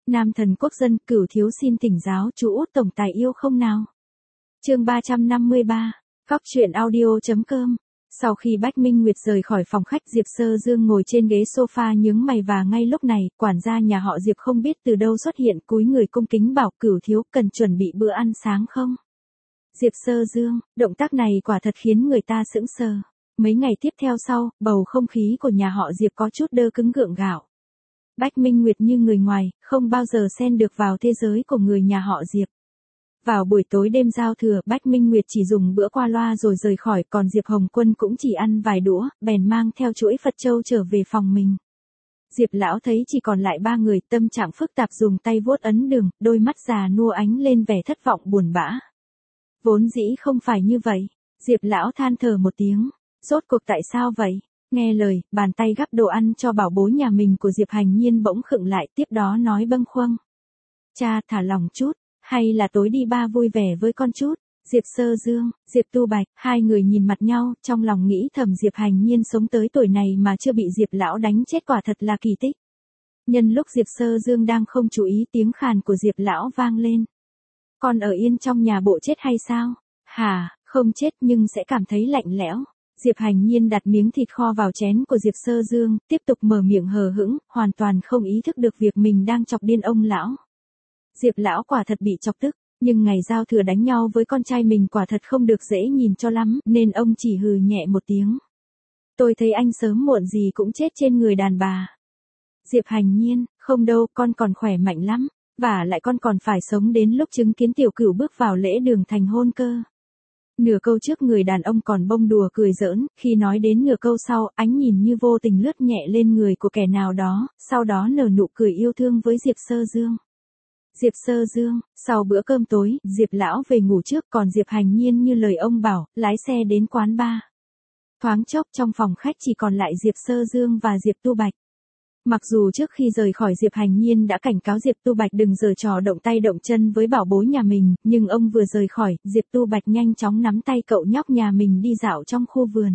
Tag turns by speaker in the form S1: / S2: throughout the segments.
S1: Nam thần quốc dân, Cửu thiếu xin thỉnh giáo chú Út tổng tài yêu không nào. Chương 353, Góc truyện audio.com. Sau khi Bách Minh Nguyệt rời khỏi phòng khách, Diệp Sơ Dương ngồi trên ghế sofa nhướng mày, và ngay lúc này, quản gia nhà họ Diệp không biết từ đâu xuất hiện, cúi người cung kính bảo Cửu thiếu cần chuẩn bị bữa ăn sáng không? Diệp Sơ Dương, động tác này quả thật khiến người ta sững sờ. Mấy ngày tiếp theo sau, bầu không khí của nhà họ Diệp có chút đơ cứng gượng gạo. Bách Minh Nguyệt như người ngoài, không bao giờ xen được vào thế giới của người nhà họ Diệp. Vào buổi tối đêm giao thừa, Bách Minh Nguyệt chỉ dùng bữa qua loa rồi rời khỏi, còn Diệp Hồng Quân cũng chỉ ăn vài đũa, bèn mang theo chuỗi Phật châu trở về phòng mình. Diệp lão thấy chỉ còn lại ba người, tâm trạng phức tạp, dùng tay vuốt ấn đường, đôi mắt già nua ánh lên vẻ thất vọng buồn bã. Vốn dĩ không phải như vậy. Diệp lão than thở một tiếng. Rốt cuộc tại sao vậy? Nghe lời, bàn tay gắp đồ ăn cho bảo bối nhà mình của Diệp Hành Nhiên bỗng khựng lại, tiếp đó nói bâng khuâng. Cha, thả lòng chút, hay là tối đi ba vui vẻ với con chút. Diệp Sơ Dương, Diệp Tu Bạch, hai người nhìn mặt nhau, trong lòng nghĩ thầm Diệp Hành Nhiên sống tới tuổi này mà chưa bị Diệp lão đánh chết quả thật là kỳ tích. Nhân lúc Diệp Sơ Dương đang không chú ý, tiếng khàn của Diệp lão vang lên. Con ở yên trong nhà bộ chết hay sao? Hả, không chết nhưng sẽ cảm thấy lạnh lẽo. Diệp Hành Nhiên đặt miếng thịt kho vào chén của Diệp Sơ Dương, tiếp tục mở miệng hờ hững, hoàn toàn không ý thức được việc mình đang chọc điên ông lão. Diệp lão quả thật bị chọc tức, nhưng ngày giao thừa đánh nhau với con trai mình quả thật không được dễ nhìn cho lắm, nên ông chỉ hừ nhẹ một tiếng. Tôi thấy anh sớm muộn gì cũng chết trên người đàn bà. Diệp Hành Nhiên, không đâu, con còn khỏe mạnh lắm, và lại con còn phải sống đến lúc chứng kiến tiểu cửu bước vào lễ đường thành hôn cơ. Nửa câu trước người đàn ông còn bông đùa cười giỡn, khi nói đến nửa câu sau, ánh nhìn như vô tình lướt nhẹ lên người của kẻ nào đó, sau đó nở nụ cười yêu thương với Diệp Sơ Dương. Diệp Sơ Dương, sau bữa cơm tối, Diệp lão về ngủ trước, còn Diệp Hành Nhiên như lời ông bảo, lái xe đến quán bar. Thoáng chốc trong phòng khách chỉ còn lại Diệp Sơ Dương và Diệp Tu Bạch. Mặc dù trước khi rời khỏi Diệp Hành Nhiên đã cảnh cáo Diệp Tu Bạch đừng giở trò động tay động chân với bảo bối nhà mình, nhưng ông vừa rời khỏi, Diệp Tu Bạch nhanh chóng nắm tay cậu nhóc nhà mình đi dạo trong khu vườn.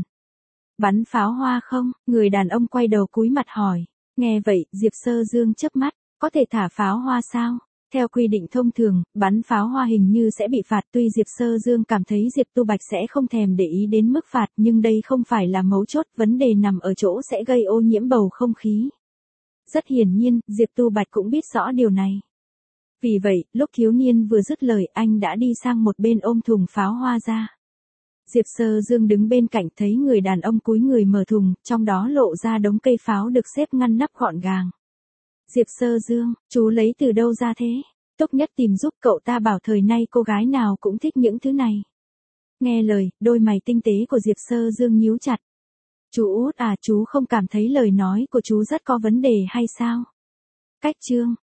S1: Bắn pháo hoa không? Người đàn ông quay đầu cúi mặt hỏi. Nghe vậy, Diệp Sơ Dương chớp mắt, có thể thả pháo hoa sao? Theo quy định thông thường, bắn pháo hoa hình như sẽ bị phạt, tuy Diệp Sơ Dương cảm thấy Diệp Tu Bạch sẽ không thèm để ý đến mức phạt, nhưng đây không phải là mấu chốt, vấn đề nằm ở chỗ sẽ gây ô nhiễm bầu không khí. Rất hiển nhiên, Diệp Tu Bạch cũng biết rõ điều này. Vì vậy, lúc thiếu niên vừa dứt lời, anh đã đi sang một bên ôm thùng pháo hoa ra. Diệp Sơ Dương đứng bên cạnh thấy người đàn ông cúi người mở thùng, trong đó lộ ra đống cây pháo được xếp ngăn nắp gọn gàng. Diệp Sơ Dương, chú lấy từ đâu ra thế? Túc Nhất tìm giúp, cậu ta bảo thời nay cô gái nào cũng thích những thứ này. Nghe lời, đôi mày tinh tế của Diệp Sơ Dương nhíu chặt. Chú Út à, chú không cảm thấy lời nói của chú rất có vấn đề hay sao? Cách chương,